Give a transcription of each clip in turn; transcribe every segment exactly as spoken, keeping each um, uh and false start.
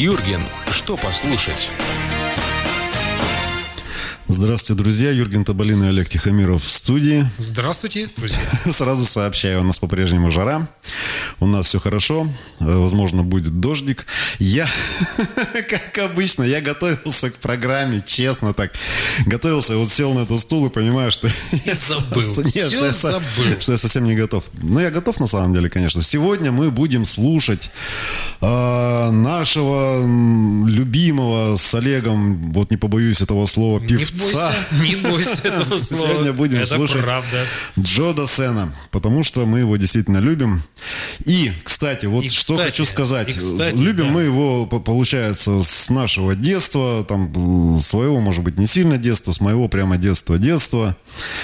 Юрген, что послушать? Здравствуйте, друзья. Юрген Табалин и Олег Тихомиров в студии. Здравствуйте, друзья. Сразу сообщаю, у нас по-прежнему жара. У нас все хорошо. Возможно, будет дождик. Я, как обычно, я готовился к программе, честно так. Готовился, вот сел на этот стул и понимаю, что... И забыл. Нет, все что, я, забыл. что я совсем не готов. Но я готов на самом деле, конечно. Сегодня мы будем слушать э, нашего любимого с Олегом, вот не побоюсь этого слова, певца. Не бойся, не бойся этого слова. Сегодня будем Это слушать правда. Джо Дассена, потому что мы его действительно любим. И, кстати, вот И, что кстати, хочу сказать. и, кстати, любим да. мы его, получается, с нашего детства, там, своего, может быть, не сильно детства, с моего прямо детства-детства.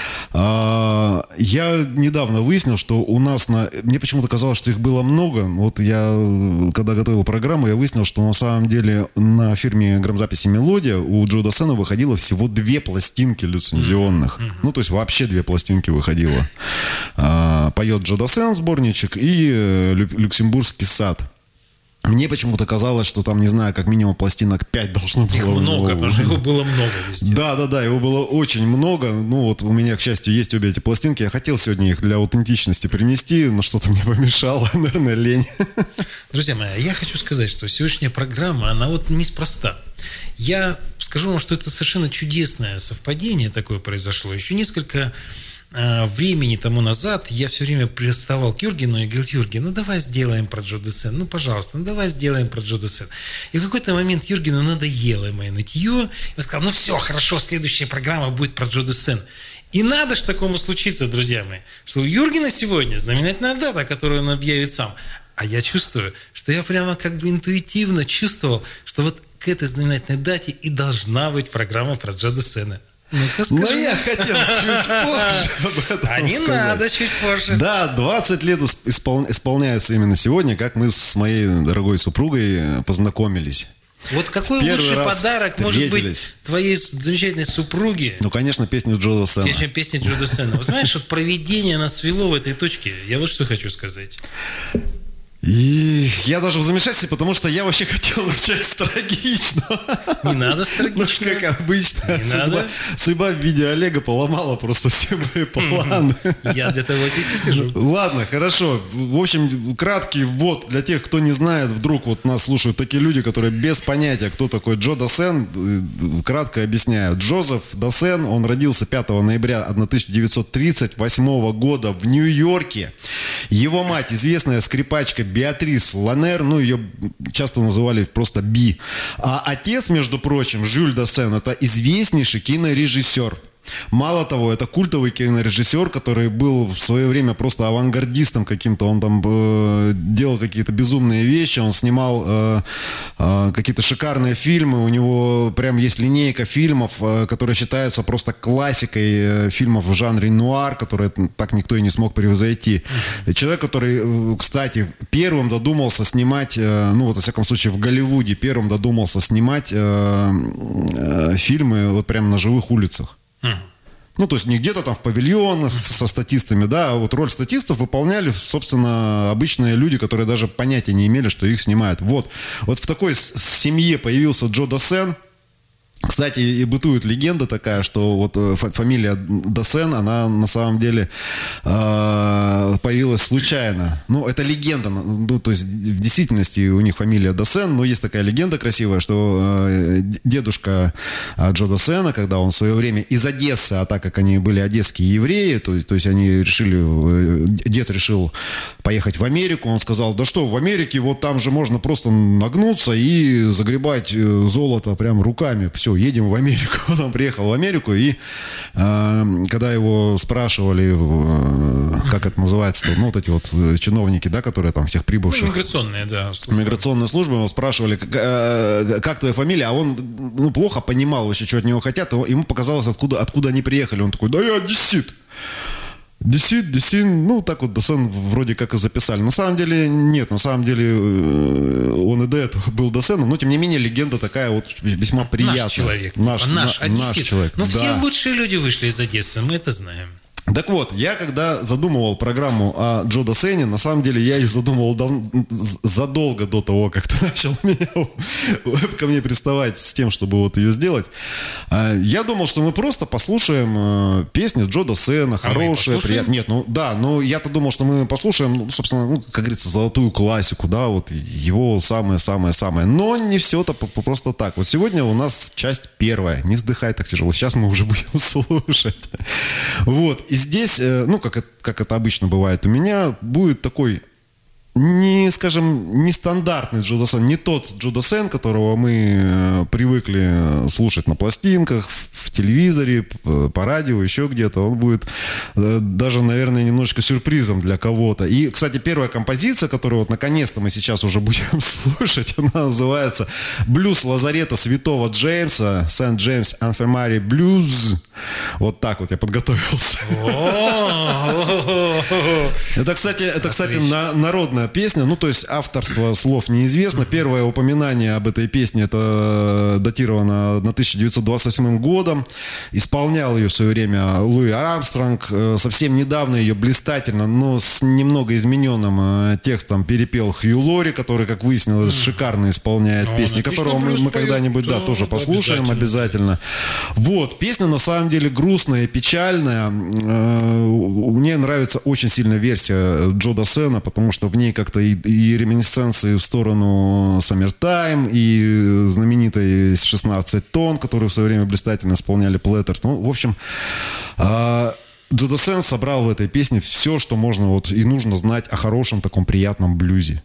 А, я недавно выяснил, что у нас на... Мне почему-то казалось, что их было много. Вот я, когда готовил программу, я выяснил, что на самом деле на фирме грамзаписи «Мелодия» у Джо Дассена выходило всего две пластинки лицензионных. Mm-hmm. Ну, то есть вообще две пластинки выходило. А, поет Джо Дассен, сборничек, и Лю- «Люксембургский сад». Мне почему-то казалось, что там, не знаю, как минимум пластинок пять должно было. Их много, потому что его было много везде. Да, да, да, его было очень много. Ну вот у меня, к счастью, есть обе эти пластинки. Я хотел сегодня их для аутентичности принести, но что-то мне помешало, наверное, лень. Друзья мои, я хочу сказать, что сегодняшняя программа, она вот неспроста. Я скажу вам, что это совершенно чудесное совпадение такое произошло. Еще несколько времени тому назад я все время приставал к Юргену и говорил: Юрген, ну давай сделаем про Джо Дассен, ну пожалуйста, ну давай сделаем про Джо Дассен. И в какой-то момент Юргену надоело мое нытье, и он сказал: ну все, хорошо, следующая программа будет про Джо Дассен. И надо ж такому случиться, друзья мои, что у Юргена сегодня знаменательная дата, которую он объявит сам. А я чувствую, что я прямо как бы интуитивно чувствовал, что вот к этой знаменательной дате и должна быть программа про Джо Дассена. Ну-ка, скажи. Но я хотел чуть позже об этом А не сказать. надо чуть позже. Да, двадцать лет испол... исполняется именно сегодня, как мы с моей дорогой супругой познакомились. Вот какой Первый лучший раз подарок может встретились. быть твоей замечательной супруге, Ну, конечно, песня Джо Дассена. чем песня Джо Дассена? Вот понимаешь, вот провидение нас свело в этой точке. Я вот что хочу сказать. И я даже в замешательстве, потому что я вообще хотел начать с трагичного. Не надо с Ну, трагичного. как обычно. Не судьба, надо. судьба в виде Олега поломала просто все мои планы. Я для того здесь и сижу. Ладно, хорошо. В общем, краткий ввод для тех, кто не знает. Вдруг вот нас слушают такие люди, которые без понятия, кто такой Джо Дассен. Кратко объясняю. Джозеф Дассен, он родился пятого ноября тысяча девятьсот тридцать восьмого года в Нью-Йорке. Его мать, известная скрипачка Беатрис Ланер, ну, ее часто называли просто Би. А отец, между прочим, Жюль Дассен, это известнейший кинорежиссер. Мало того, это культовый кинорежиссер, который был в свое время просто авангардистом каким-то. Он там э, делал какие-то безумные вещи, он снимал э, э, какие-то шикарные фильмы. У него прям есть линейка фильмов, э, которая считается просто классикой э, фильмов в жанре нуар, которые так никто и не смог превзойти. Mm-hmm. Человек, который, кстати, первым додумался снимать, э, ну вот во всяком случае в Голливуде, первым додумался снимать э, э, фильмы вот прямо на живых улицах. Ну, то есть не где-то там в павильонах со статистами, да, а вот роль статистов выполняли, собственно, обычные люди, которые даже понятия не имели, что их снимают. Вот, вот в такой семье появился Джо Дассен. Кстати, и бытует легенда такая, что вот фамилия Дассен, она на самом деле э, появилась случайно. Ну, это легенда. Ну, то есть в действительности у них фамилия Дассен, но есть такая легенда красивая, что э, дедушка Джо Дассена, когда он в свое время из Одессы, а так как они были одесские евреи, то, то есть они решили, дед решил поехать в Америку, он сказал: да что, в Америке вот там же можно просто нагнуться и загребать золото прям руками. Все, едем в Америку. Вот он приехал в Америку, и э, когда его спрашивали, э, как это называется, ну, вот эти вот чиновники, да, которые там всех прибывших. Ну, миграционные, да. Службы. Миграционные службы, его спрашивали, как, э, как твоя фамилия, а он, ну, плохо понимал вообще, что от него хотят. Ему показалось, откуда, откуда они приехали. Он такой: да я одессит. Десин, Десин, ну, так вот Дассен вроде как и записали. На самом деле нет, на самом деле он и до этого был Дассеном, но тем не менее легенда такая вот весьма приятная. Наш человек. Наш, наш, на, наш человек. Но да. все лучшие люди вышли из Одессы, мы это знаем. Так вот, я когда задумывал программу о Джо Дассене, на самом деле я ее задумывал дав... задолго до того, как ты начал меня... ко мне приставать с тем, чтобы вот ее сделать. Я думал, что мы просто послушаем песни Джо Дассена, хорошие, а приятные. Нет, ну да, но я-то думал, что мы послушаем, ну, собственно, ну, как говорится, золотую классику, да, вот его самое-самое-самое. Но не все это просто так. Вот сегодня у нас часть первая. Не вздыхай так тяжело. Сейчас мы уже будем слушать. Вот. И здесь, ну, как, как это обычно бывает у меня, будет такой, не, скажем, нестандартный Джо Дассен, не тот Джо Дассен, которого мы привыкли слушать на пластинках, в телевизоре, по радио, еще где-то. Он будет даже, наверное, немножечко сюрпризом для кого-то. И, кстати, первая композиция, которую вот наконец-то мы сейчас уже будем слушать, она называется «Блюз лазарета святого Джеймса», «Сент Джеймс Инфирмари Блюз». Вот так вот я подготовился. Это, кстати, это, кстати, народная песня, ну, то есть авторство слов неизвестно. Первое упоминание об этой песне, это датировано на тысяча девятьсот двадцать восьмым годом. Исполнял ее в свое время Луи Армстронг. Совсем недавно ее блистательно, но с немного измененным текстом перепел Хью Лори, который, как выяснилось, шикарно исполняет но песни, которого мы, мы когда-нибудь, да, тоже послушаем обязательно. обязательно. Вот, песня на самом деле грустная и печальная. Мне нравится очень сильно версия Джо Дассена, потому что в ней как-то и, и реминисценции в сторону Summertime, и знаменитой шестнадцать тонн, которую в свое время блистательно исполняли Platters. Ну, в общем, Джо Дассен собрал в этой песне все, что можно вот и нужно знать о хорошем таком приятном блюзе.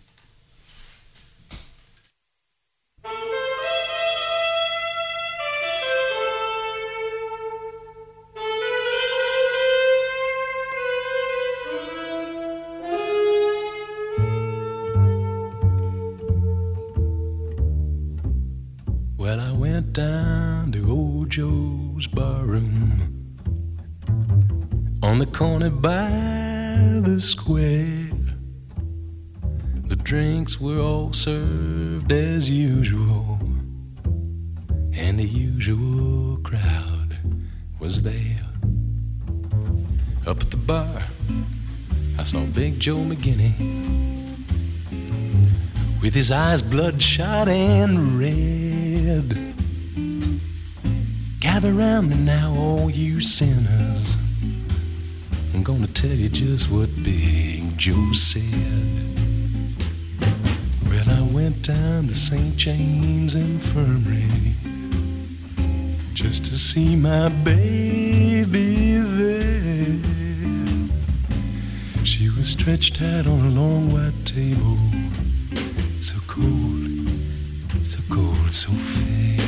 Well, I went down to old Joe's barroom on the corner by the square. The drinks were all served as usual, and the usual crowd was there. Up at the bar, I saw Big Joe McGinney with his eyes bloodshot and red. Gather round me now, all you sinners. I'm gonna tell you just what Big Joe said. Well, I went down to Saint James Infirmary just to see my baby there. She was stretched out on a long white table, so cold, so cold, so fair.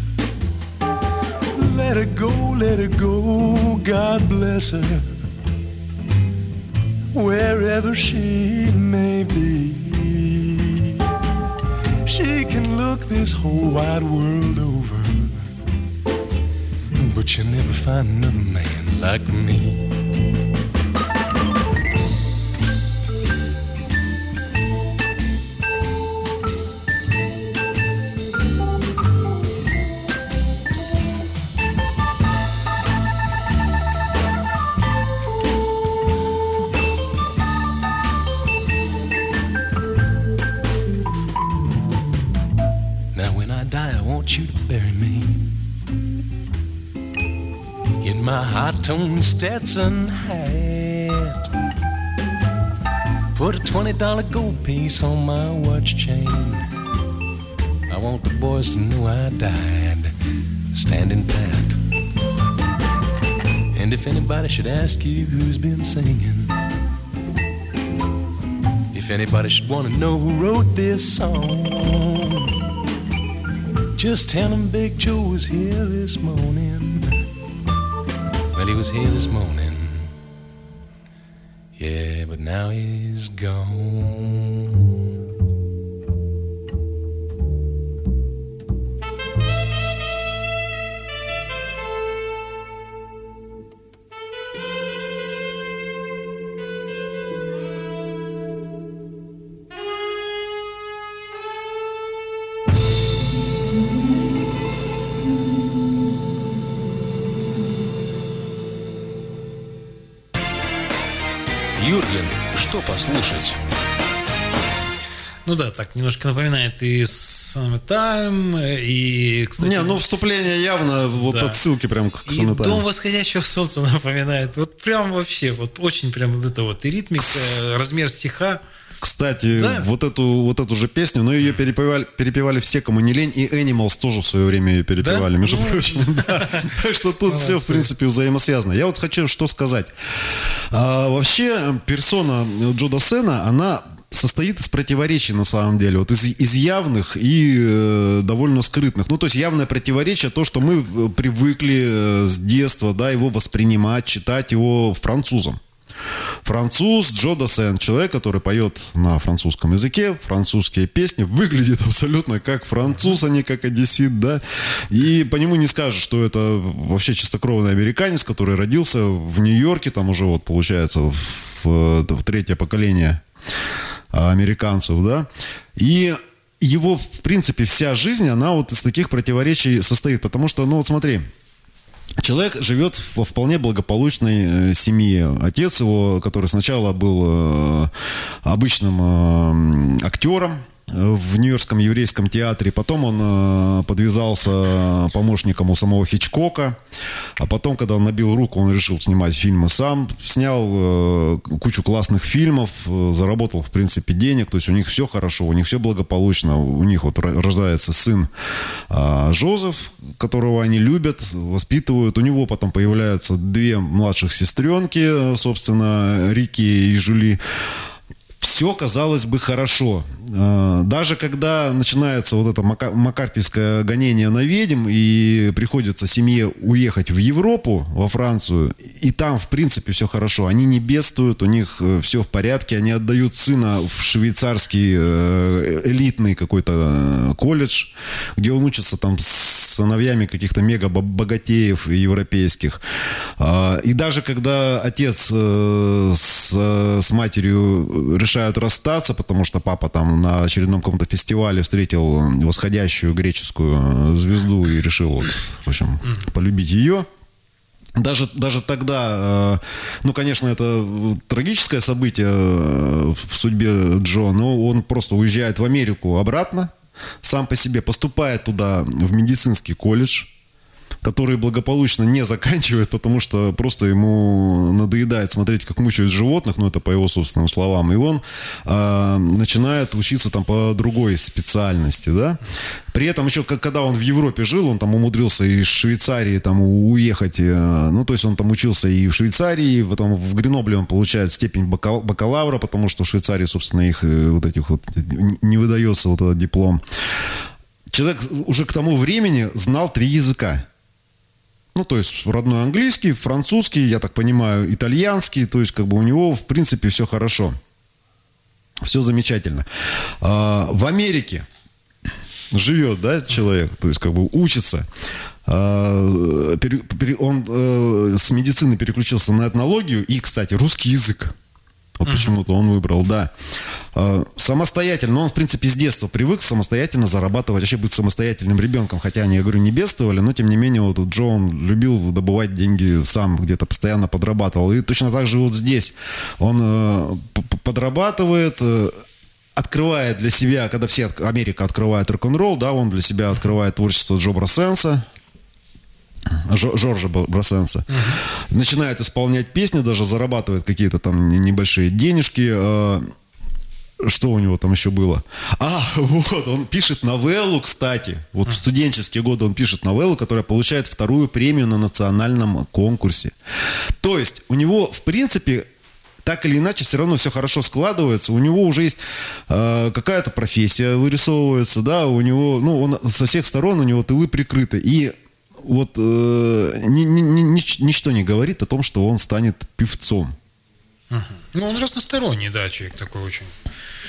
Let her go, let her go, God bless her, wherever she may be. She can look this whole wide world over, but you'll never find another man like me. You to bury me in my high-toned Stetson hat. Put a twenty dollar gold piece on my watch chain. I want the boys to know I died standing pat. And if anybody should ask you who's been singing, if anybody should want to know who wrote this song, just tell him Big Joe was here this morning. Well, he was here this morning. Yeah, but now he's gone. Гоблин. Что послушать? Ну да, так немножко напоминает и Summertime, и, кстати... Не, ну вступление явно, вот да. отсылки прям к И Summertime. Дом восходящего солнца напоминает. Вот прям вообще, вот очень прям вот это вот и ритмика, размер стиха. Кстати, да. вот эту вот эту же песню, но ее перепевали, перепевали все, кому не лень, и Animals тоже в свое время ее перепевали, да? между ну, прочим. Да. Так что тут все, в принципе, взаимосвязано. Я вот хочу что сказать. А, вообще, персона Джо Дассена, она состоит из противоречий на самом деле, вот из, из явных и э, довольно скрытных. Ну, то есть явное противоречие, то, что мы привыкли э, с детства, да, его воспринимать, читать его французом. Француз Джо Дассен, человек, который поет на французском языке, французские песни, выглядит абсолютно как француз, а не как одессит, да, и по нему не скажешь, что это вообще чистокровный американец, который родился в Нью-Йорке, там уже вот получается в, в, в третье поколение американцев, да, и его, в принципе, вся жизнь, она вот из таких противоречий состоит, потому что, ну вот смотри, человек живет во вполне благополучной э, семье. Отец его, который сначала был э, обычным э, актером в Нью-Йоркском еврейском театре, потом он э, подвязался помощником у самого Хичкока, а потом, когда он набил руку, он решил снимать фильмы сам, снял э, кучу классных фильмов, э, заработал, в принципе, денег, то есть у них все хорошо, у них все благополучно, у них вот рождается сын э, Жозеф, которого они любят, воспитывают, у него потом появляются две младших сестренки, собственно, Рики и Жюли. Все, казалось бы, хорошо. Даже когда начинается вот это маккартиевское гонение на ведьм, и приходится семье уехать в Европу, во Францию, и там, в принципе, все хорошо. Они не бедствуют, у них все в порядке, они отдают сына в швейцарский элитный какой-то колледж, где он учится там с сыновьями каких-то мега-богатеев европейских. И даже когда отец с, с матерью решают расстаться, потому что папа там на очередном каком-то фестивале встретил восходящую греческую звезду и решил, вот, в общем, полюбить ее. Даже, даже тогда, ну, конечно, это трагическое событие в судьбе Джо, но он просто уезжает в Америку обратно, сам по себе поступает туда в медицинский колледж, который благополучно не заканчивает, потому что просто ему надоедает смотреть, как мучают животных, ну это по его собственным словам, и он э, начинает учиться там по другой специальности, да. При этом еще, когда он в Европе жил, он там умудрился из Швейцарии там уехать, э, ну то есть он там учился и в Швейцарии, и потом в Гренобле он получает степень бакал- бакалавра, потому что в Швейцарии, собственно, их э, вот этих вот не выдается вот этот диплом. Человек уже к тому времени знал три языка. Ну, то есть родной английский, французский, я так понимаю, итальянский. То есть, как бы у него, в принципе, все хорошо. Все замечательно. А, в Америке живет, да, человек, то есть, как бы учится. А, пере, пере, он а, с медицины переключился на этнологию и, кстати, русский язык. Вот uh-huh. почему-то он выбрал, да. Самостоятельно, он, в принципе, с детства привык самостоятельно зарабатывать, вообще быть самостоятельным ребенком, хотя они, я говорю, не бедствовали, но, тем не менее, вот Джо, он любил добывать деньги сам, где-то постоянно подрабатывал. И точно так же вот здесь он подрабатывает, открывает для себя, когда все, Америка открывает рок-н-ролл, да, он для себя открывает творчество Джо Брассенса, Жоржа Брассенса. Uh-huh. Начинает исполнять песни, даже зарабатывает какие-то там небольшие денежки. Что у него там еще было? А, вот, он пишет новеллу, кстати. Вот uh-huh. в студенческие годы он пишет новеллу, которая получает вторую премию на национальном конкурсе. То есть у него, в принципе, так или иначе, все равно все хорошо складывается. У него уже есть э, какая-то профессия вырисовывается, да, у него, ну, он со всех сторон, у него тылы прикрыты. И вот э, ни, ни, ни, ничто не говорит о том, что он станет певцом. Uh-huh. Ну, он разносторонний, да, человек такой очень.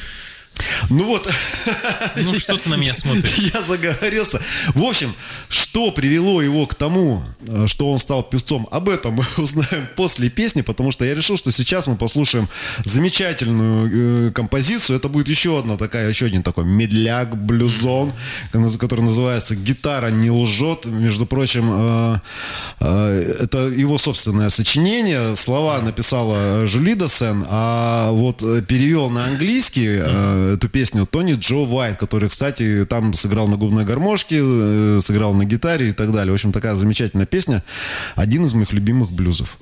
Ну вот. Ну, что ты на меня смотришь? Я заговорился. В общем, что Что привело его к тому, что он стал певцом, об этом мы узнаем после песни, потому что я решил, что сейчас мы послушаем замечательную э, композицию. Это будет еще одна такая, еще один такой медляк, блюзон, который называется «Гитара не лжет». Между прочим, э, э, это его собственное сочинение. Слова написала Жюли Дассен, а вот перевел на английский э, эту песню Тони Джо Уайт, который, кстати, там сыграл на губной гармошке, э, сыграл на гитаре и так далее. В общем, такая замечательная песня. Один из моих любимых блюзов.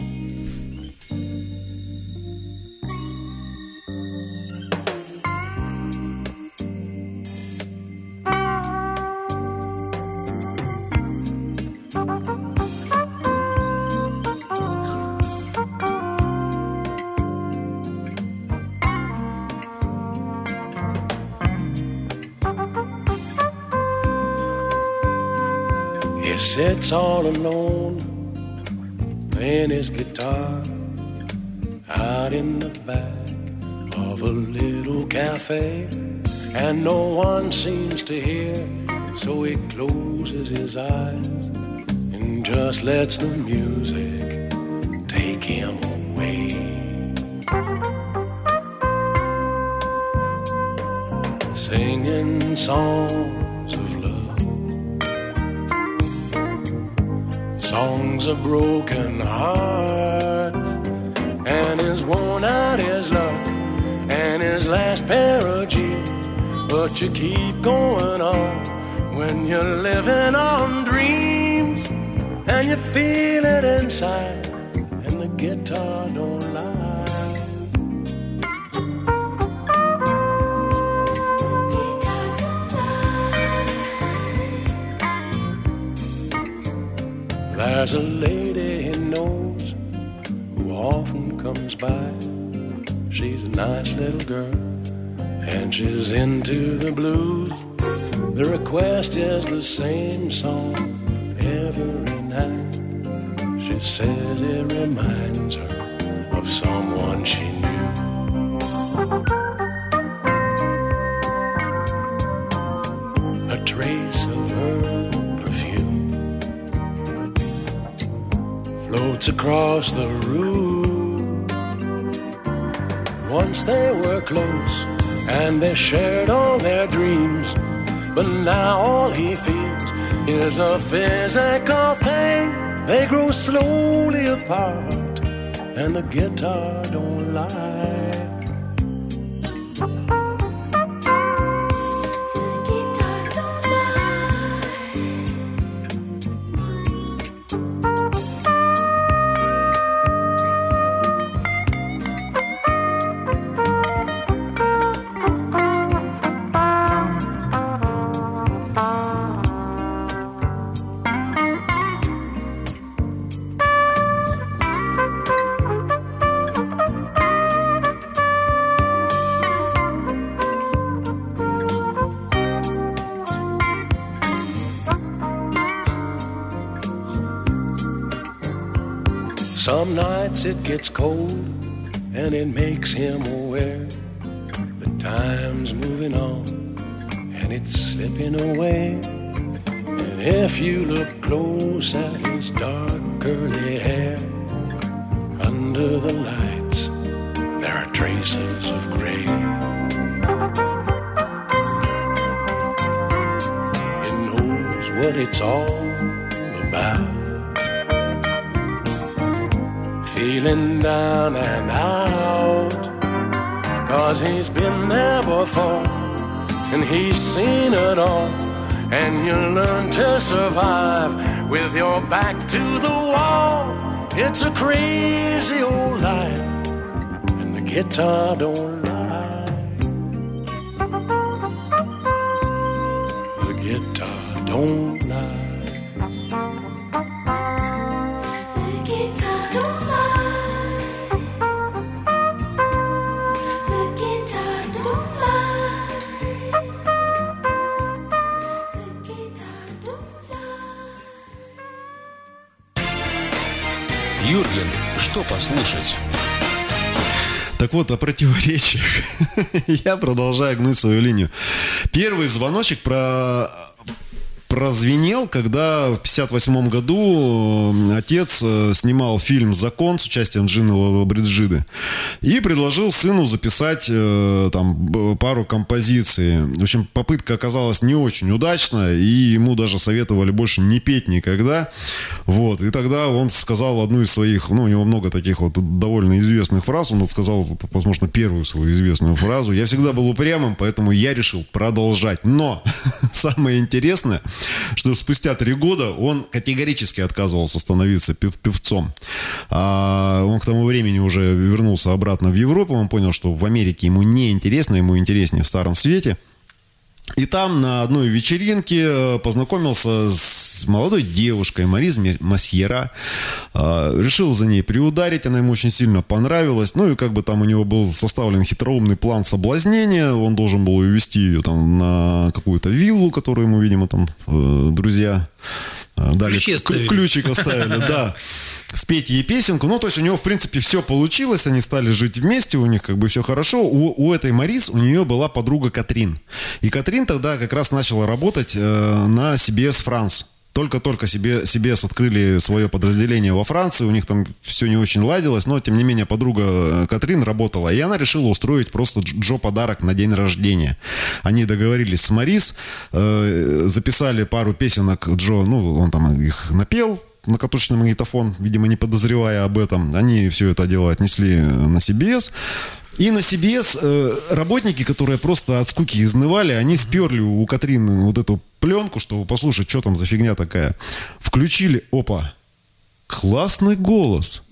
He sits all alone, playing his guitar out in the back of a little cafe, and no one seems to hear, so he closes his eyes and just lets the music take him away. Singing songs of love, songs of broken heart, and his worn out his luck and his last pair of jeans. But you keep going on when you're living on dreams, and you feel it inside, and the guitar don't lie. There's a lady he knows who often comes by. She's a nice little girl, and she's into the blues. The request is the same song every night. She says it reminds her of someone she knew. A trace of her perfume floats across the room. Once they were close and they shared all their dreams, but now all he feels is a physical thing. They grow slowly apart, and the guitar don't lie. Some nights it gets cold, and it makes him aware the time's moving on, and it's slipping away. And if you look close at his dark curly hair, under the lights there are traces of gray. He knows what it's all about, feeling down and out, 'cause he's been there before and he's seen it all. And you learn to survive with your back to the wall. It's a crazy old life, and the guitar don't lie. The guitar don't lie. Юрген, что послушать? Так вот, о противоречиях. Я продолжаю гнуть свою линию. Первый звоночек про... прозвенел, когда в пятьдесят восьмом году отец снимал фильм «Закон» с участием Джины Бриджиды и предложил сыну записать там пару композиций. В общем, попытка оказалась не очень удачная, и ему даже советовали больше не петь никогда. Вот. И тогда он сказал одну из своих, ну, у него много таких вот довольно известных фраз, он сказал, возможно, первую свою известную фразу: «Я всегда был упрямым, поэтому я решил продолжать». Но самое интересное, что спустя три года он категорически отказывался становиться пев- певцом. А он к тому времени уже вернулся обратно в Европу, он понял, что в Америке ему не интересно, ему интереснее в Старом Свете. И там на одной вечеринке познакомился с молодой девушкой Мариз Масьера. Решил за ней приударить, она ему очень сильно понравилась. Ну и как бы там у него был составлен хитроумный план соблазнения. Он должен был увезти ее там на какую-то виллу, которую ему, видимо, там друзья дали. Ключи оставили. Ключик оставили, да. Спеть ей песенку. Ну, то есть у него, в принципе, все получилось. Они стали жить вместе, у них как бы все хорошо. У, у этой Мариз, у нее была подруга Катрин. И Катрин тогда как раз начала работать э, на си би эс France. Только-только си би эс открыли свое подразделение во Франции. У них там все не очень ладилось. Но, тем не менее, подруга Катрин работала. И она решила устроить просто Джо подарок на день рождения. Они договорились с Мариз. Э, записали пару песенок Джо. Ну, он там их напел на катушечный магнитофон, видимо, не подозревая об этом. Они все это дело отнесли на си би эс. И на си би эс э, работники, которые просто от скуки изнывали, они сперли у Катрин вот эту пленку, чтобы послушать, что там за фигня такая. Включили, опа, классный голос.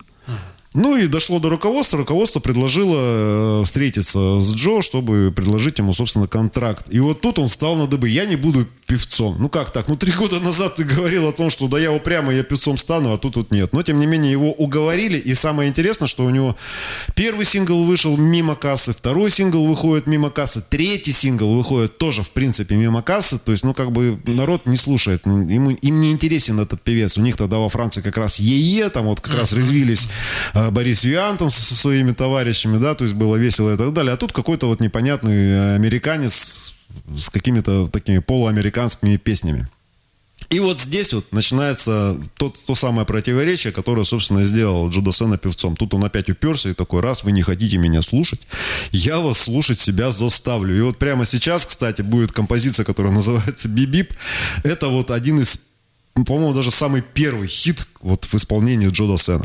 Ну и дошло до руководства. Руководство предложило встретиться с Джо, чтобы предложить ему, собственно, контракт. И вот тут он встал на дыбы. Я не буду певцом. Ну как так? Ну три года назад ты говорил о том, что да я упрямый, я певцом стану, а тут тут нет. Но тем не менее его уговорили. И самое интересное, что у него первый сингл вышел мимо кассы, второй сингл выходит мимо кассы, третий сингл выходит тоже, в принципе, мимо кассы. То есть, ну как бы народ не слушает. Ему, им не интересен этот певец. У них тогда во Франции как раз Е-Е, там вот как раз резвились Борис Виан там со своими товарищами, да, то есть было весело и так далее. А тут какой-то вот непонятный американец с какими-то такими полуамериканскими песнями. И вот здесь вот начинается тот, то самое противоречие, которое, собственно, сделал Джо Дассена певцом. Тут он опять уперся и такой: раз вы не хотите меня слушать, я вас слушать себя заставлю. И вот прямо сейчас, кстати, будет композиция, которая называется «Бип-бип». Это вот один из, по-моему, даже самый первый хит вот в исполнении Джо Дассена.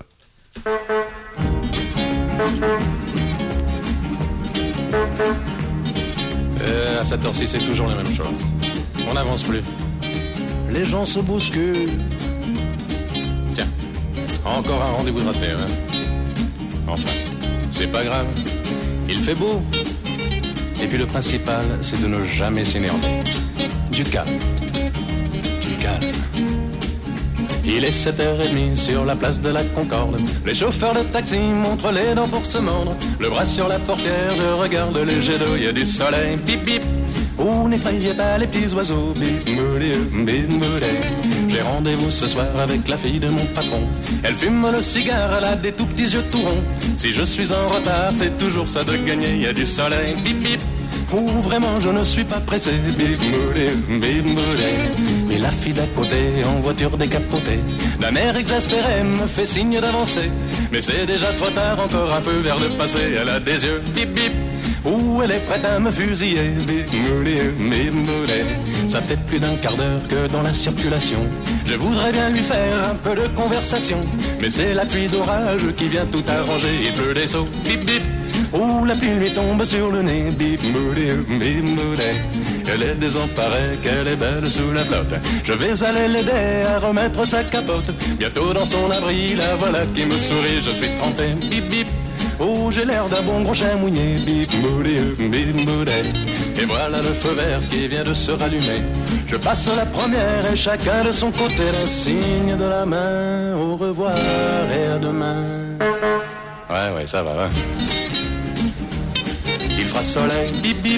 Euh, à cette heure-ci, c'est toujours la même chose. On n'avance plus. Les gens se bousculent. Tiens, encore un rendez-vous de raté, hein. Enfin, c'est pas grave. Il fait beau. Et puis le principal, c'est de ne jamais s'énerver. Du calme. Du calme. Il est sept heures trente sur la place de la Concorde. Les chauffeurs de taxi montrent les dents pour se mordre. Le bras sur la portière, je regarde le jet d'eau, il y a du soleil, bip bip. Oh, n'effrayez pas les petits oiseaux, bip moulé, bip moulé. J'ai rendez-vous ce soir avec la fille de mon patron. Elle fume le cigare, elle a des tout petits yeux tout ronds. Si je suis en retard, c'est toujours ça de gagner, il y a du soleil, bip bip. Oh, vraiment, je ne suis pas pressé, bip moulé, bip moulé. Mais la fille d'à côté, en voiture décapotée, d'un air exaspéré, me fait signe d'avancer. Mais c'est déjà trop tard, encore un peu vers le passé. Elle a des yeux, bip bip. Ouh, elle est prête à me fusiller, bip moulé, bip moulé. Ça fait plus d'un quart d'heure que dans la circulation je voudrais bien lui faire un peu de conversation. Mais c'est la pluie d'orage qui vient tout arranger. Il pleut des seaux, bip bip. Oh, la pluie lui tombe sur le nez, bip moulé, bip moulé. Elle est désemparée, qu'elle est belle sous la flotte. Je vais aller l'aider à remettre sa capote. Bientôt dans son abri, la voilà qui me sourit. Je suis trempé, bip bip. Oh, j'ai l'air d'un bon gros chien mouillé, bip moulé, bip moulé. Et voilà le feu vert qui vient de se rallumer. Je passe la première et chacun de son côté le signe de la main. Au revoir et à demain. Ouais, ouais, ça va, ouais. Il fera soleil, bip bip.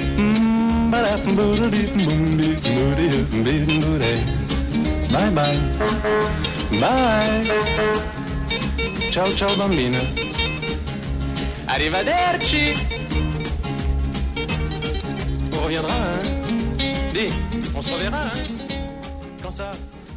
Bye bye. Bye. Ciao ciao bambina. Arrivederci. On reviendra, hein. Dis, on se reverra, hein. Quand ça.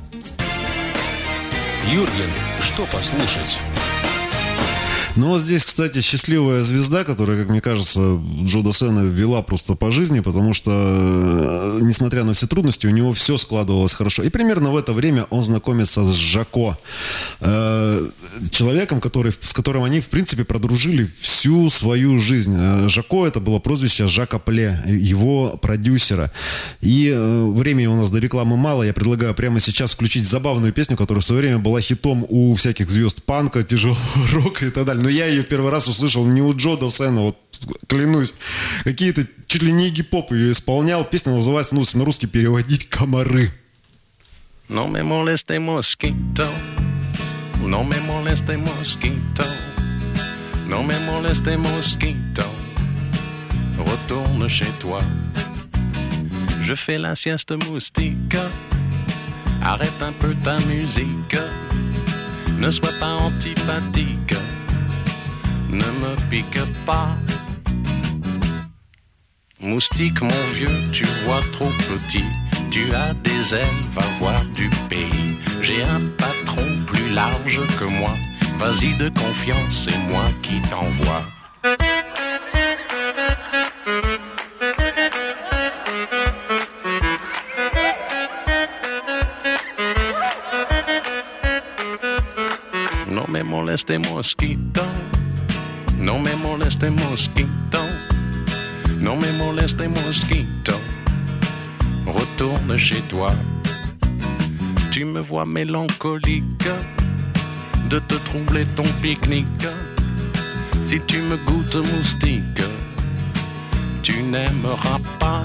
Юрген, что послушать? Ну вот здесь, кстати, счастливая звезда, которая, как мне кажется, Джо Дассена вела просто по жизни, потому что, несмотря на все трудности, у него все складывалось хорошо. И примерно в это время он знакомится с Жако, человеком, который, с которым они, в принципе, продружили всю свою жизнь. Жако — это было прозвище Жака Пле, его продюсера. И времени у нас до рекламы мало. Я предлагаю прямо сейчас включить забавную песню, которая в свое время была хитом у всяких звезд панка, тяжелого рока и так далее. Но я ее первый раз услышал не у Джо Дассена, вот клянусь. Какие-то чуть ли не гип-поп ее исполнял. Песня называется, ну, если на русский переводить, «Комары». No me moleste mosquito, no me moleste mosquito, no me moleste mosquito, retourne chez toi. Je fais la sieste moustique, arrête un peu ta musique, ne sois pas antipathique, ne me pique pas. Moustique, mon vieux, tu vois trop petit. Tu as des ailes, va voir du pays. J'ai un patron plus large que moi. Vas-y de confiance, c'est moi qui t'envoie. No me moleste mosquito, no me moleste mosquito, no me moleste mosquito. Retourne chez toi. Tu me vois mélancolique de te troubler ton pique-nique. Si tu me goûtes moustique, tu n'aimeras pas.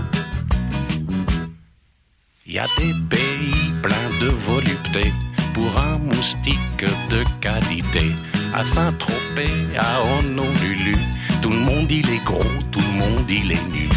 Y a des pays pleins de volupté pour un moustique de qualité. À Saint-Tropez, à Honolulu, tout le monde il est gros, tout le monde il est nu.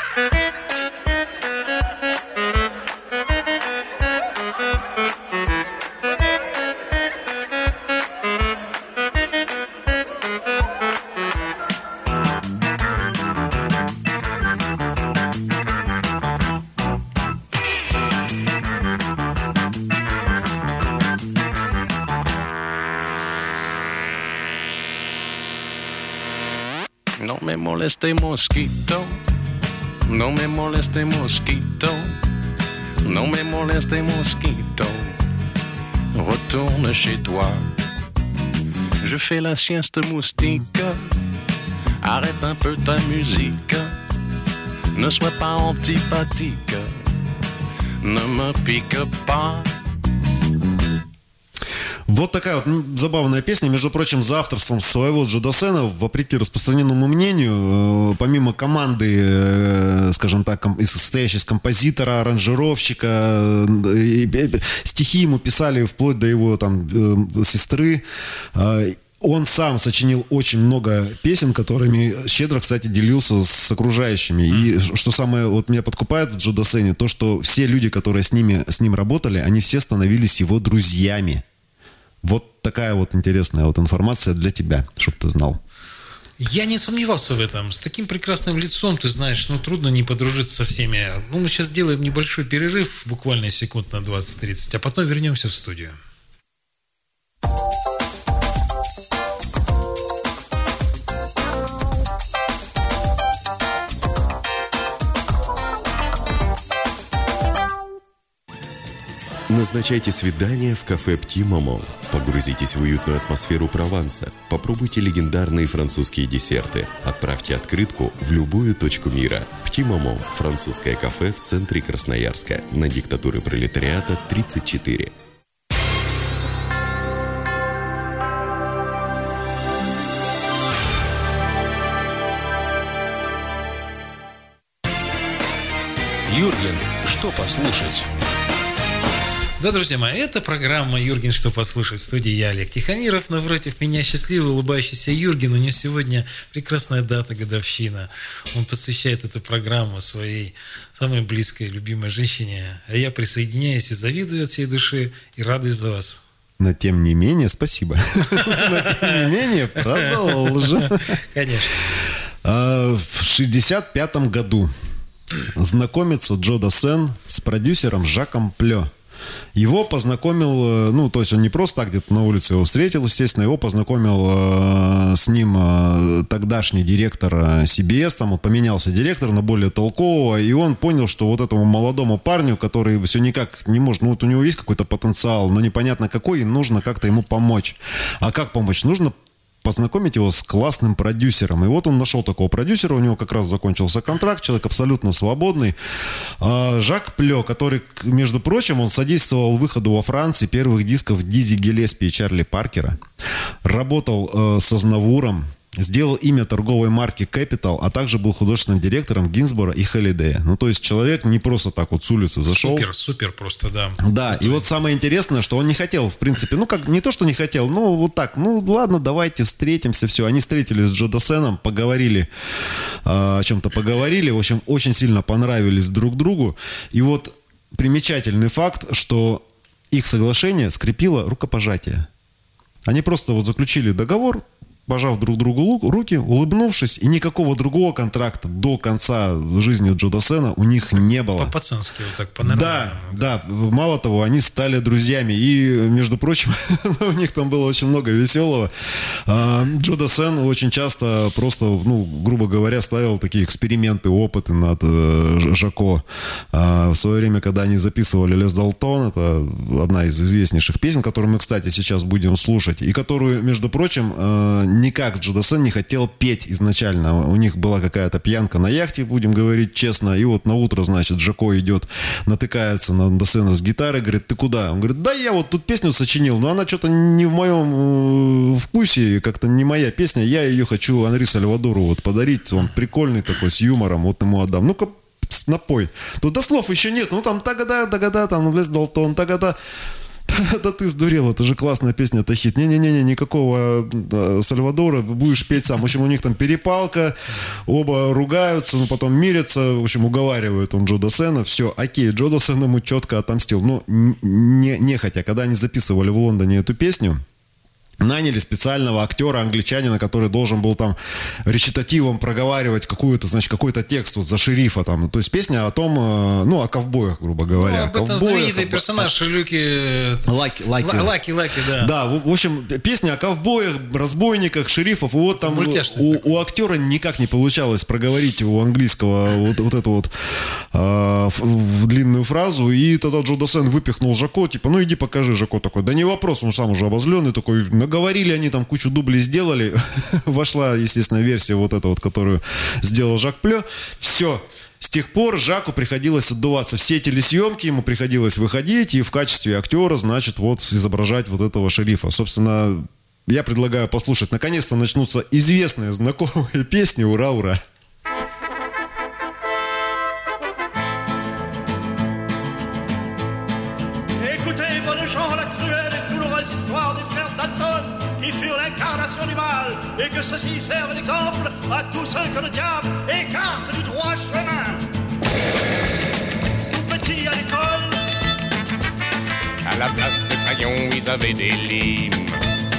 No me moleste mosquito, no me moleste mosquito, no me moleste mosquito, retourne chez toi. Je fais la sieste moustique, arrête un peu ta musique, ne sois pas antipathique, ne me pique pas. Вот такая вот ну, забавная песня, между прочим, за авторством своего Джо Дассена, вопреки распространенному мнению, э, помимо команды, э, скажем так, ком- состоящей из композитора, аранжировщика, э, э, стихи ему писали вплоть до его там э, сестры. Э, Он сам сочинил очень много песен, которыми щедро, кстати, делился с окружающими. И что самое вот меня подкупает в Джо Дассене, то, что все люди, которые с, ними, с ним работали, они все становились его друзьями. Вот такая вот интересная вот информация для тебя, чтобы ты знал. Я не сомневался в этом. С таким прекрасным лицом, ты знаешь, ну, трудно не подружиться со всеми. Ну, мы сейчас сделаем небольшой перерыв, буквально секунд на двадцать-тридцать, а потом вернемся в студию. Назначайте свидание в кафе «Пти Мамо». Погрузитесь в уютную атмосферу Прованса. Попробуйте легендарные французские десерты. Отправьте открытку в любую точку мира. «Пти Мамо» – французское кафе в центре Красноярска. На Диктатуры пролетариата, тридцать четыре. Юрген, что послушать? Да, друзья мои, это программа «Юрген, что послушать». В студии я, Олег Тихомиров. Напротив меня счастливый, улыбающийся Юрген. У него сегодня прекрасная дата, годовщина. Он посвящает эту программу своей самой близкой, любимой женщине. А я присоединяюсь и завидую от всей души, и радуюсь за вас. Но тем не менее, спасибо. Но тем не менее, продолжим. Конечно. В шестьдесят пятом году знакомится Джо Дассен с продюсером Жаком Пле. Его познакомил, ну, то есть он не просто так где-то на улице его встретил, естественно, его познакомил э, с ним э, тогдашний директор си би эс, там он поменялся директор на более толкового, и он понял, что вот этому молодому парню, который все никак не может, ну, вот у него есть какой-то потенциал, но непонятно какой, и нужно как-то ему помочь. А как помочь? Нужно познакомить его с классным продюсером. И вот он нашел такого продюсера, у него как раз закончился контракт, человек абсолютно свободный. Жак Плё, который, между прочим, он содействовал выходу во Франции первых дисков Дизи Гиллеспи и Чарли Паркера. Работал с Азнавуром, сделал имя торговой марки Capital, а также был художественным директором Гинзбора и Холидея. Ну, то есть человек не просто так вот с улицы зашел. Супер, супер просто, да. Да, и вот самое интересное, что он не хотел, в принципе, ну, как, не то, что не хотел, ну, вот так, ну, ладно, давайте встретимся, все. Они встретились с Джо Дассеном, поговорили, о чем-то поговорили, в общем, очень сильно понравились друг другу. И вот примечательный факт, что их соглашение скрепило рукопожатие. Они просто вот заключили договор, пожав друг другу руки, улыбнувшись, и никакого другого контракта до конца жизни Джо Дассена у них не было. По-пацански, вот так, по-нормальному. Да, да, мало того, они стали друзьями, и, между прочим, у них там было очень много веселого. Джо Дассен очень часто просто, ну, грубо говоря, ставил такие эксперименты, опыты над Жако. В свое время, когда они записывали «Лес Далтон», это одна из известнейших песен, которую мы, кстати, сейчас будем слушать, и которую, между прочим, никак Джо Дассен не хотел петь изначально. У них была какая-то пьянка на яхте, будем говорить честно. И вот на утро, значит, Жако идет, натыкается на Дассена с гитарой, говорит: ты куда? Он говорит: да я вот тут песню сочинил, но она что-то не в моем вкусе, как-то не моя песня. Я ее хочу Анри Сальвадору вот подарить. Он прикольный такой, с юмором, вот ему отдам. Ну-ка, напой. Тут до слов еще нет. Ну там тагада, тагада, там Лес Далтон, тагада. Да ты сдурел, это же классная песня, это хит. Не-не-не, никакого Сальвадора, будешь петь сам. В общем, у них там перепалка, оба ругаются, но потом мирятся, в общем, уговаривает он Джо Дассена. Все, окей, Джо Дассен ему четко отомстил. Но не, не хотя, когда они записывали в Лондоне эту песню, наняли специального актера-англичанина, который должен был там речитативом проговаривать какую-то, значит, какой-то текст вот за шерифа там. То есть песня о том, ну, о ковбоях, грубо говоря. Ну, об этом знаменитый персонаж Люки... Лаки, Лаки. Лаки, Лаки, да. Да, в, в общем, песня о ковбоях, разбойниках, шерифов. И вот там у, у актера никак не получалось проговорить у английского вот, вот эту вот э, в, в длинную фразу. И тогда Джо Дассен выпихнул Жако, типа, ну иди покажи. Жако такой: да не вопрос, он сам уже обозленный такой. Говорили, они там кучу дублей сделали. Вошла, естественно, версия вот эта вот, которую сделал Жак Плё. Все. С тех пор Жаку приходилось отдуваться. Все телесъемки ему приходилось выходить и в качестве актера, значит, вот изображать вот этого шерифа. Собственно, я предлагаю послушать. Наконец-то начнутся известные, знакомые песни. Ура, ура! Et que ceci serve d'exemple à tous ceux que le diable écarte du droit chemin. Tout petit à l'école, à la place de crayons, ils avaient des limes.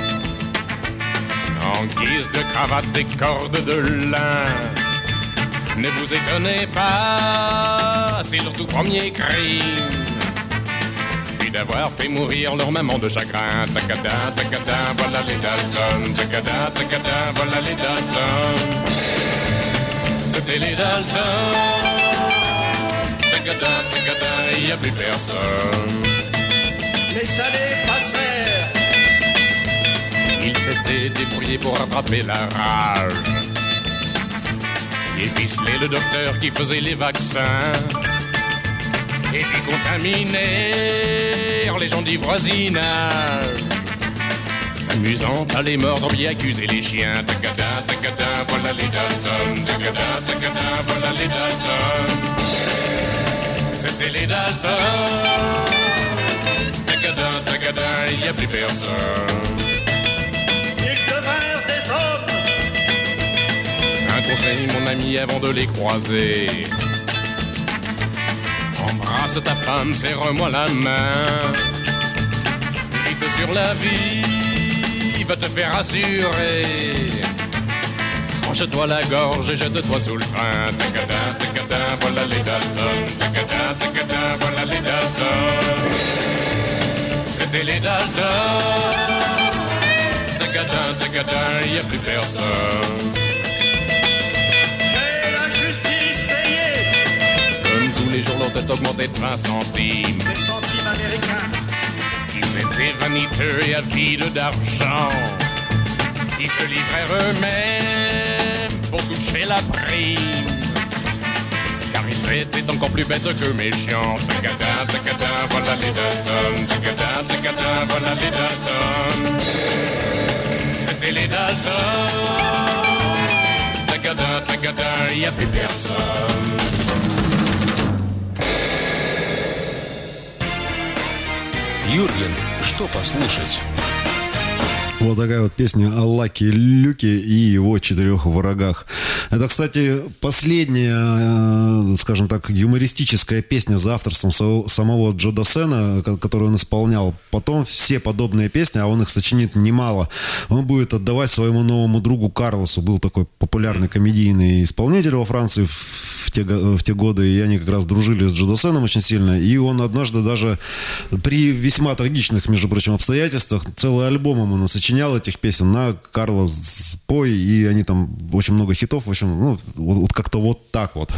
En guise de cravate, des cordes de lin. Ne vous étonnez pas, c'est leur tout premier crime d'avoir fait mourir leur maman de chagrin. Tacada, tacada, voilà les Dalton. Tacada, tacada, voilà les Dalton. C'était les Dalton. Tacada, tacada, il n'y a plus personne. Les années passèrent. Ils s'étaient débrouillés pour rattraper la rage et ficeler le docteur qui faisait les vaccins. Et puis contaminer les gens du voisinage, s'amusant à les mordre, bien accuser les chiens. Tacada, tacada, voilà les Dalton. Tacada, tacada, voilà les Dalton. C'était les Dalton. Tacada, tacada, il n'y a plus personne. Ils devinrent des hommes. Un conseil, mon ami, avant de les croiser: embrasse ta femme, serre-moi la main. Vite sur la vie, va te faire assurer. Tranche-toi la gorge et jette-toi sous le train. Tacada, tacada, voilà les Dalton. Tacada, tacada, voilà les Dalton. c'était les Dalton. Tagadin, tagadin, y a plus personne. Et la justice payée. Comme tous les jours, l'on t'a augmenté de vingt centimes. Les centimes américains. Ils étaient vaniteux et avides d'argent. Ils se livrèrent eux-mêmes pour toucher la prime. Car ils étaient encore plus bêtes que méchants. Tagadin, tagadin, voilà les Dalton. Tagadin, tagadin, voilà les Dalton. C'était les Dalton. Tagadin, tagadin, y a plus personne. Юрген, что послушать? Вот такая вот песня о Лаки Люке и его четырех врагах. Это, кстати, последняя, скажем так, юмористическая песня за авторством самого Джо Дассена, которую он исполнял. Потом все подобные песни, а он их сочинит немало, он будет отдавать своему новому другу Карлосу. Был такой популярный комедийный исполнитель во Франции в те, в те годы, и они как раз дружили с Джо Дассеном очень сильно. И он однажды даже при весьма трагичных, между прочим, обстоятельствах целый альбом ему насочинял этих песен на Карлос пой, и они там очень много хитов, в общем, ну, вот, вот как-то вот так вот.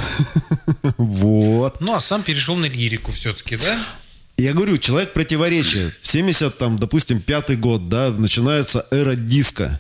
Вот. Ну, а сам перешел на лирику все-таки, да? Я говорю, человек противоречия. В семьдесят, там, допустим, пятый год, да, начинается эра диска.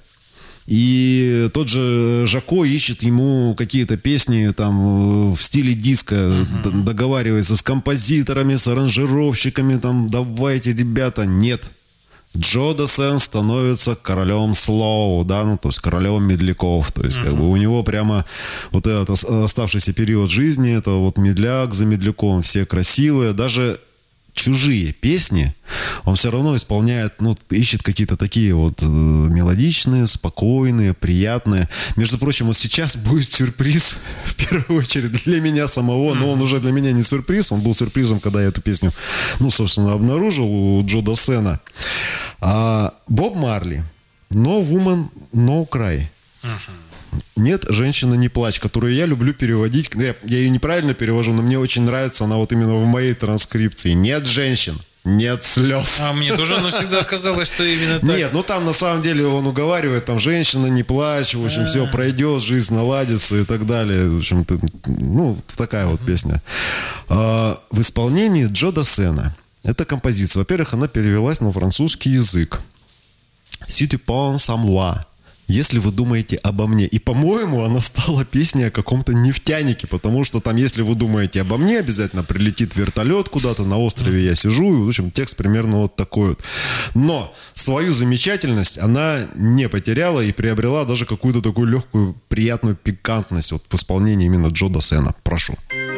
И тот же Жако ищет ему какие-то песни там в стиле диска, uh-huh. договаривается с композиторами, с аранжировщиками, там, давайте, ребята, нет. Джо Дассен становится королем слоу, да, ну, то есть королем медляков. То есть, uh-huh. как бы у него прямо вот этот оставшийся период жизни, это вот медляк за медляком, все красивые, даже чужие песни он все равно исполняет, ну, ищет какие-то такие вот э, мелодичные, спокойные, приятные. Между прочим, вот сейчас будет сюрприз, в первую очередь, для меня самого, но он уже для меня не сюрприз, он был сюрпризом, когда я эту песню, ну, собственно, обнаружил у Джо Дассена. А, Боб Марли, No Woman, No Cry. Нет, женщина, не плачь, которую я люблю переводить. Я, я ее неправильно перевожу, но мне очень нравится она вот именно в моей транскрипции. Нет женщин, нет слез. А мне тоже оно всегда казалось, что именно так. Нет, ну там на самом деле он уговаривает, там, женщина, не плачь, в общем, все пройдет, жизнь наладится и так далее. В общем, ну, такая вот песня. А, в исполнении Джо Дассена. Эта композиция, во-первых, она перевелась на французский язык. Si tu penses à moi. Если вы думаете обо мне. И, по-моему, она стала песней о каком-то нефтянике, потому что там, если вы думаете обо мне, обязательно прилетит вертолет куда-то, на острове я сижу, и, в общем, текст примерно вот такой вот. Но свою замечательность она не потеряла и приобрела даже какую-то такую легкую, приятную пикантность вот в исполнении именно Джо Дассена. Прошу.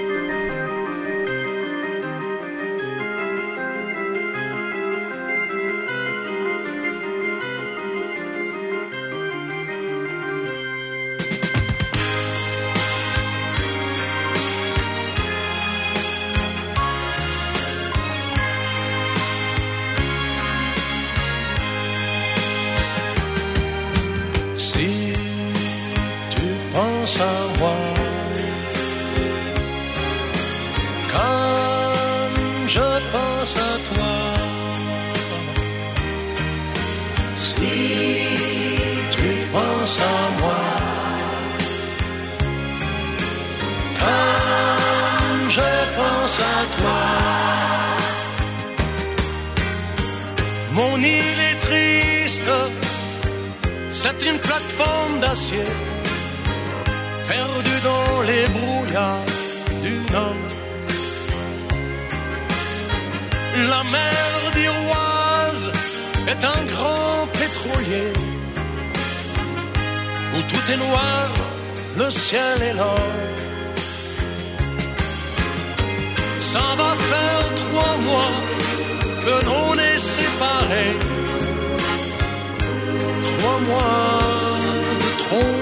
À moi, comme je pense à toi. Si tu penses à moi, comme je pense à toi. Mon île est triste, c'est une plateforme d'acier. Perdu dans les brouillards du Nord. La mer d'Iroise est un grand pétrolier où tout est noir, le ciel est l'or. Ça va faire trois mois que l'on est séparés. Trois mois de trop.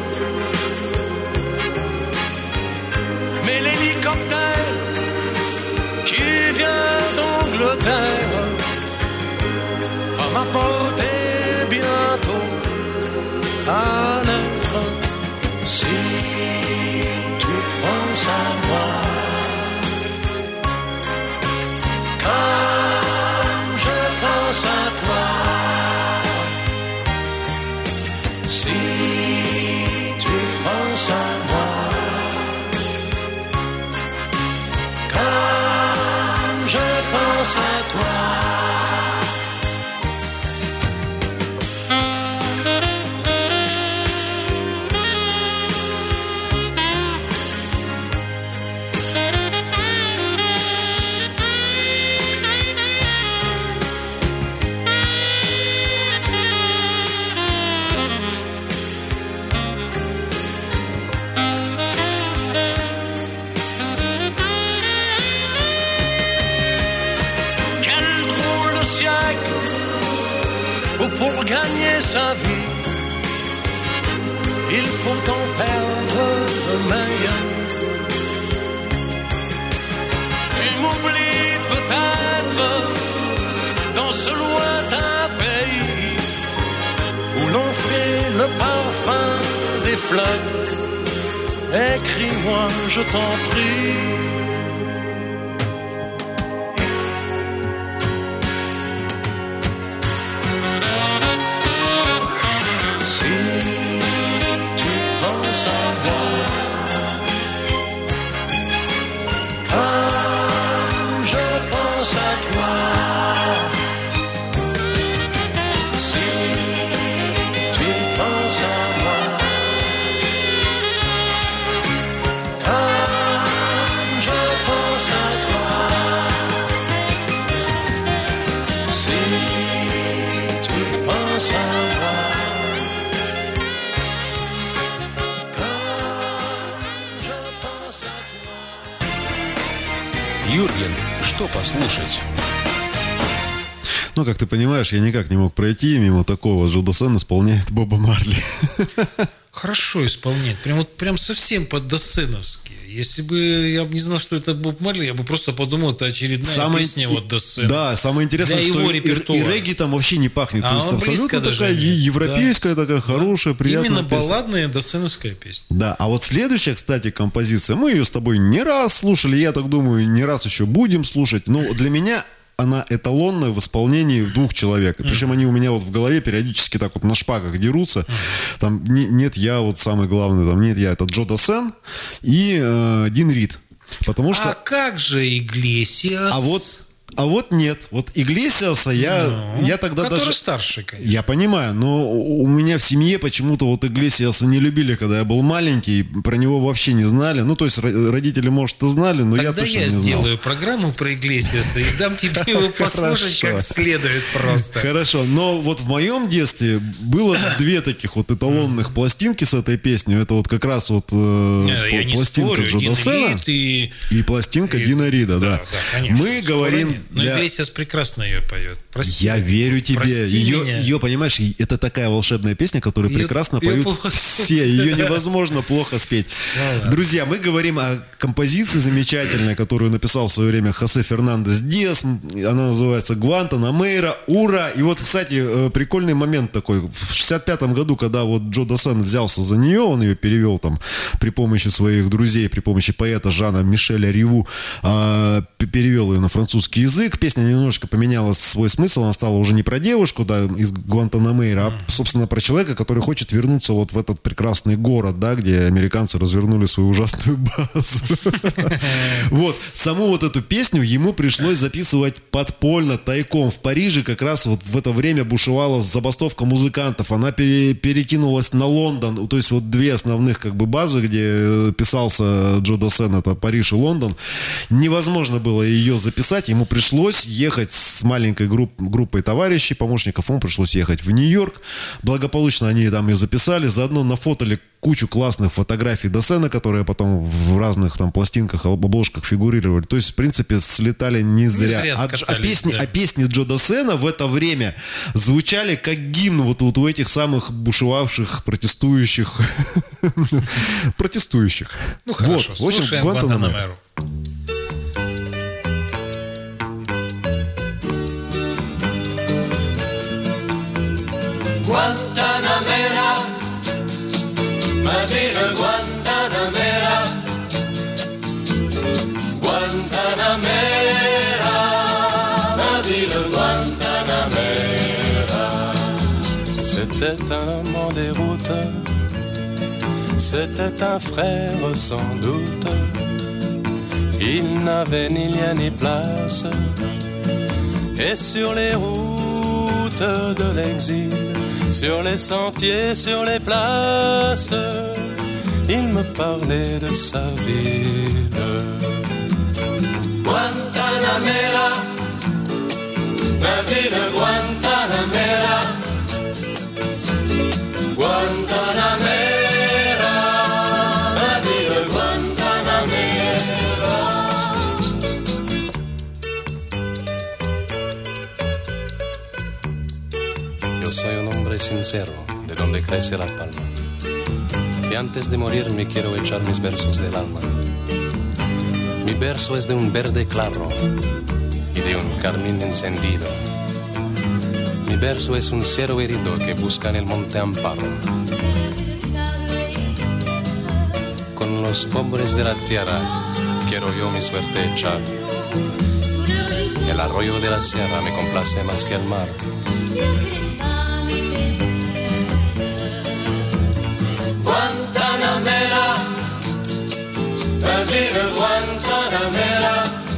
Mais l'hélicoptère qui vient d'Angleterre va m'apporter bientôt à naître. Si tu penses à moi, comme je pense pense à toi, si tu penses à moi, comme je pense à toi. Pour gagner sa vie, il faut en perdre le meilleur. Tu m'oublies peut-être dans ce lointain pays où l'on fait le parfum des fleurs. Écris-moi, je t'en prie. Юрген, что послушать? Ну, как ты понимаешь, я никак не мог пройти мимо такого. Джо Дассен исполняет Боба Марли. Хорошо исполняет. Прям вот прям совсем по-дассеновски. Если бы я бы не знал, что это Боб Марли, я бы просто подумал, это очередная самое, песня вот Дассена. Да, самое интересное, что и, и регги там вообще не пахнет. А То есть абсолютно такая европейская, да, такая хорошая, да, приятная именно песня. балладная дассеновская песня. Да, а вот следующая, кстати, композиция, мы ее с тобой не раз слушали, я так думаю, не раз еще будем слушать. Но для меня она эталонная в исполнении двух человек. Mm. Причем они у меня вот в голове периодически так вот на шпагах дерутся. Mm. Там не, нет я вот самый главный, там нет я, это Джо Дассен и э, Дин Рид. Потому что... А как же Иглесиас? А вот... А вот нет. Вот Иглесиаса я, ну, я тогда который даже... старше, конечно. Я понимаю, но у меня в семье почему-то вот Иглесиаса не любили, когда я был маленький, про него вообще не знали. Ну, то есть родители, может, и знали, но тогда я точно я не знал. Тогда я сделаю программу про Иглесиаса и дам тебе его послушать как следует просто. Хорошо, но вот в моем детстве было две таких вот эталонных пластинки с этой песней. Это вот как раз вот пластинка Джо Дассена и пластинка Дина Рида. Да, мы говорим... Но для... Иглесиас прекрасно ее поет. Прости, я верю тебе. Ее, ее, понимаешь, это такая волшебная песня, которую ее, прекрасно ее поют все. Ее невозможно плохо спеть. Ну, друзья, мы говорим о композиции замечательной, которую написал в свое время Хосе Фернандес Диас. Она называется «Гуантанамейра», «Ура». И вот, кстати, прикольный момент такой. В шестьдесят пятом году, когда вот Джо Дассен взялся за нее, он ее перевел там при помощи своих друзей, при помощи поэта Жана Мишеля Риву, перевел ее на французский язык. Песня немножко поменяла свой смысл. Она стала уже не про девушку, да, из Гуантанамейра, а, собственно, про человека, который хочет вернуться вот в этот прекрасный город, да, где американцы развернули свою ужасную базу. Вот. Саму вот эту песню ему пришлось записывать подпольно, тайком. В Париже как раз вот в это время бушевала забастовка музыкантов. Она перекинулась на Лондон. То есть вот две основных как бы базы, где писался Джо Дассен, это Париж и Лондон. Невозможно было ее записать. Ему пришлось ехать с маленькой групп, группой товарищей, помощников. Ему пришлось ехать в Нью-Йорк. Благополучно они там ее записали. Заодно нафотали кучу классных фотографий Дассена, которые потом в разных там пластинках, обложках фигурировали. То есть, в принципе, слетали не зря. Не зря а, а, песни, да. а песни Джо Дассена в это время звучали как гимн вот, вот у этих самых бушевавших, протестующих протестующих. Ну хорошо, слушаем Гуантанамеру. Guantanamera, ma ville Guantanamera, Guantanamera, ma ville Guantanamera. C'était un homme en déroute, c'était un frère sans doute. Il n'avait ni lien ni place, et sur les routes de l'exil, sur les sentiers, sur les places, il me parlait de sa ville. Guantanamera, ma ville Guantanamera, Guantanamera, ma ville Guantanamera. Yo soy un hombre sincero, de donde crece la palma. Y antes de morir me quiero echar mis versos del alma. Mi verso es de un verde claro y de un carmín encendido. Mi verso es un cero herido que busca en el monte amparo. Con los pobres de la tierra quiero yo mi suerte echar. El arroyo de la sierra me complace más que el mar. Guantanamera, la vida Guantanamera,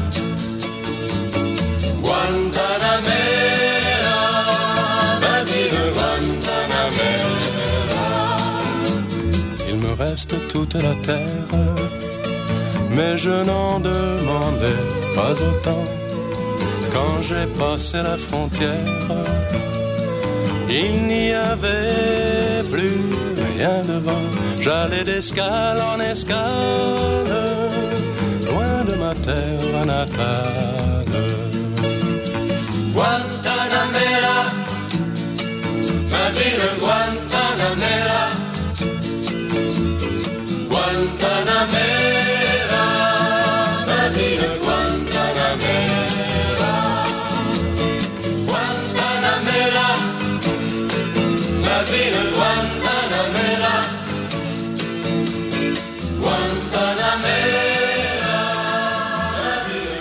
Guantanamera, la vida Guantanamera. Il me reste toute la terre, mais je n'en demandais pas autant. Quand j'ai passé la frontière, il n'y avait plus rien devant. J'allais d'escale en escale, loin de ma terre natale. Guantanamera, ma ville Guantanamera, Guantanamera, ma ville Guantanamera, Guantanamera, ma ville Guantanamera, Guantanamera, ma ville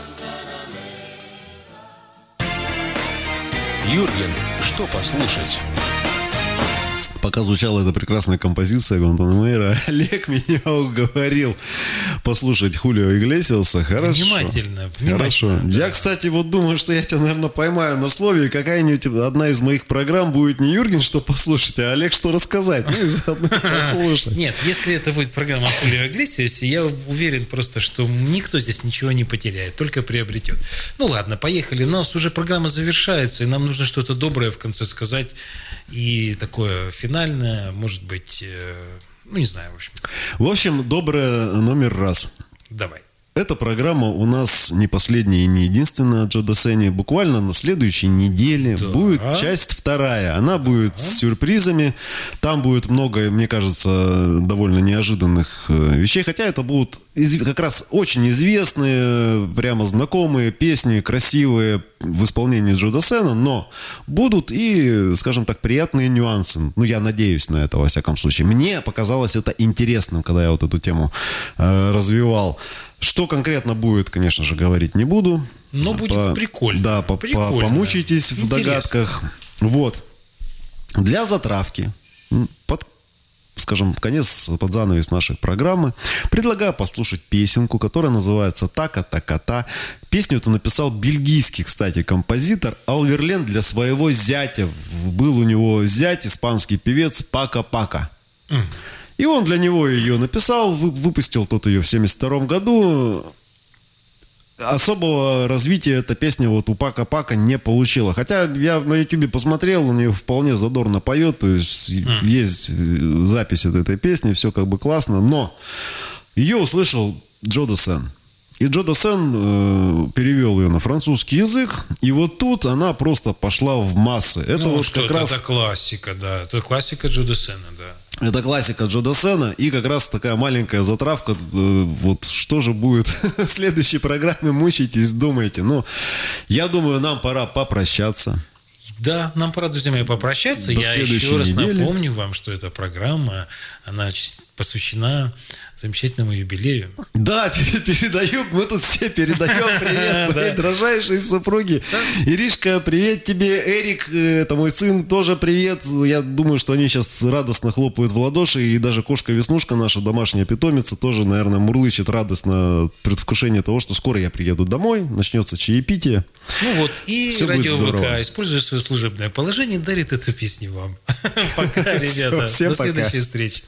Guantanamera. Юрген, что послушать? Пока звучала эта прекрасная композиция Гуантанамера, Олег меня уговорил послушать Хулио Иглесиаса. Хорошо. Внимательно, внимательно. Хорошо. Да. Я, кстати, вот думаю, что я тебя, наверное, поймаю на слове, и какая-нибудь одна из моих программ будет не Юрген, что послушать, а Олег, что рассказать. Ну, и заодно послушать. Нет, если это будет программа о Хулио Иглесиасе, я уверен просто, что никто здесь ничего не потеряет, только приобретет. Ну ладно, поехали. У нас уже программа завершается, и нам нужно что-то доброе в конце сказать. И такое финальное, может быть, ну не знаю, в общем. В общем, доброе номер раз. Давай. Эта программа у нас не последняя и не единственная от Джо Дассени. Буквально на следующей неделе да. будет часть вторая. Она будет да. с сюрпризами. Там будет много, мне кажется, довольно неожиданных вещей. Хотя это будут как раз очень известные, прямо знакомые песни, красивые в исполнении Джо Дассена. Но будут и, скажем так, приятные нюансы. Ну, я надеюсь на это, во всяком случае. Мне показалось это интересным, когда я вот эту тему э, развивал. Что конкретно будет, конечно же, говорить не буду. Но будет по, прикольно. Да, по, прикольно. По, помучайтесь Интересно. в догадках. Вот. Для затравки, под, скажем, конец, под занавес нашей программы, предлагаю послушать песенку, которая называется «Така-така-та». Песню эту написал бельгийский, кстати, композитор Ал Верлен для своего зятя. Был у него зять, испанский певец Пака-Пака. Mm. И он для него ее написал, выпустил тот ее в семьдесят втором году. Особого развития эта песня вот у Пака-Пака не получила. Хотя я на ютубе посмотрел, он ее вполне задорно поет. То есть mm. есть запись от этой песни, все как бы классно. Но ее услышал Джо Дассен. И Джо Дассен э, перевел ее на французский язык. И вот тут она просто пошла в массы. Это ну, вот что, как это, раз... это классика, да. Это классика Джо Дассена, да. Это классика Джо Дассена. И как раз такая маленькая затравка. Вот что же будет в следующей программе, мучайтесь, думайте. Ну, я думаю, нам пора попрощаться. Да, нам пора, друзья мои, попрощаться. До я еще раз недели. напомню вам, что эта программа, она посвящена замечательному юбилею. Да, передаю, мы тут все передаем привет твоей дрожайшей супруге. Иришка, привет тебе. Эрик, это мой сын, тоже привет. Я думаю, что они сейчас радостно хлопают в ладоши. И даже кошка-веснушка, наша домашняя питомица, тоже, наверное, мурлычет радостно в предвкушении того, что скоро я приеду домой, начнется чаепитие. Ну вот, и Все радио будет здорово. ВК, используя свое служебное положение, дарит эту песню вам. Пока, ребята. Всем До пока. следующей встречи.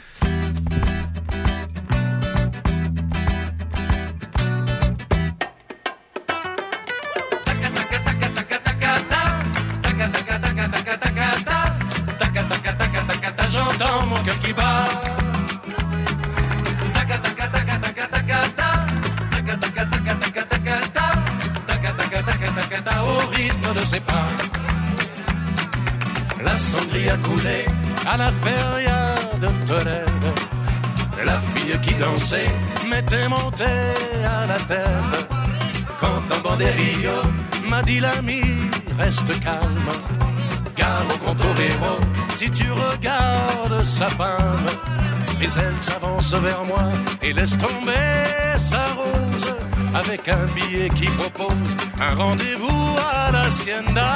J'entends mon cœur qui bat. Taca taca taca taca taca ta. Taca taca taca taca taca ta. Taca taca taca taca ta au rythme de ses pas. La cendrie a coulé à la feria de Tolède. La fille qui dansait m'était montée à la tête. Quand un banderillo m'a dit l'ami, reste calme. Gare au grand torero, si tu regardes sa femme. Mais elle s'avance vers moi et laisse tomber sa rose. Avec un billet qui propose un rendez-vous à l'hacienda.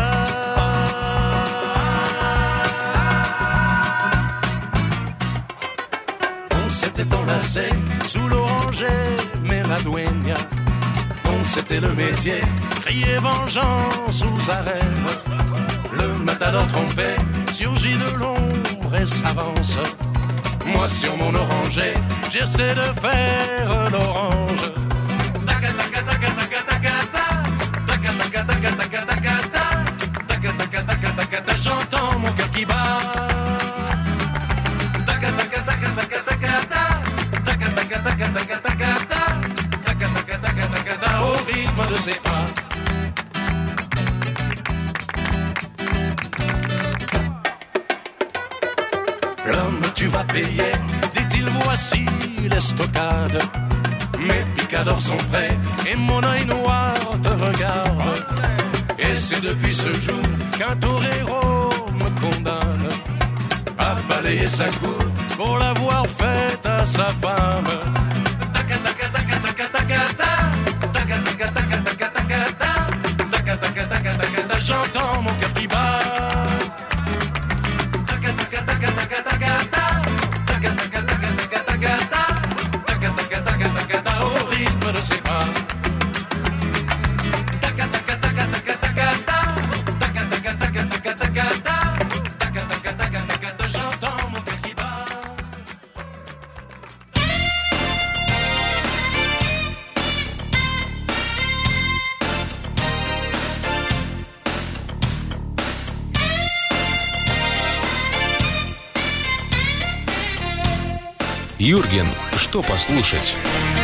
On s'était enlacé sous l'oranger, mais la dueña. On c'était le métier, crier vengeance aux arènes. Le matador trompé surgit de l'ombre et s'avance. Moi sur mon oranger, j'essaie de faire l'orange. Taca taca taca taca taca ta. Taca taca taca taca taca ta. Taca taca taca taca ta. J'entends mon cœur qui bat. Taca taca taca taca taca ta. Taca taca taca taca taca ta. Taca taca taca taca ta. Au rythme de ses pas. L'homme, tu vas payer, dit-il, voici l'estocade. Mes picadors sont prêts et mon œil noir te regarde. Et c'est depuis ce jour qu'un torero me condamne à balayer sa cour pour l'avoir faite à sa femme. Taca taca taca taca taca ta. Taca taca taca taca taca ta. Taca taca taca taca ta. J'entends mon cœur qui bat. Taca taca taca taca taca ta. Taca taca taca taca taca ta. Taca taca taca taca ta. Au rythme de ses pas. Taca taca taca taca taca ta. Taca taca taca taca taca ta. Taca taca taca taca ta. J'entends mon cœur qui bat. Юрген, что послушать?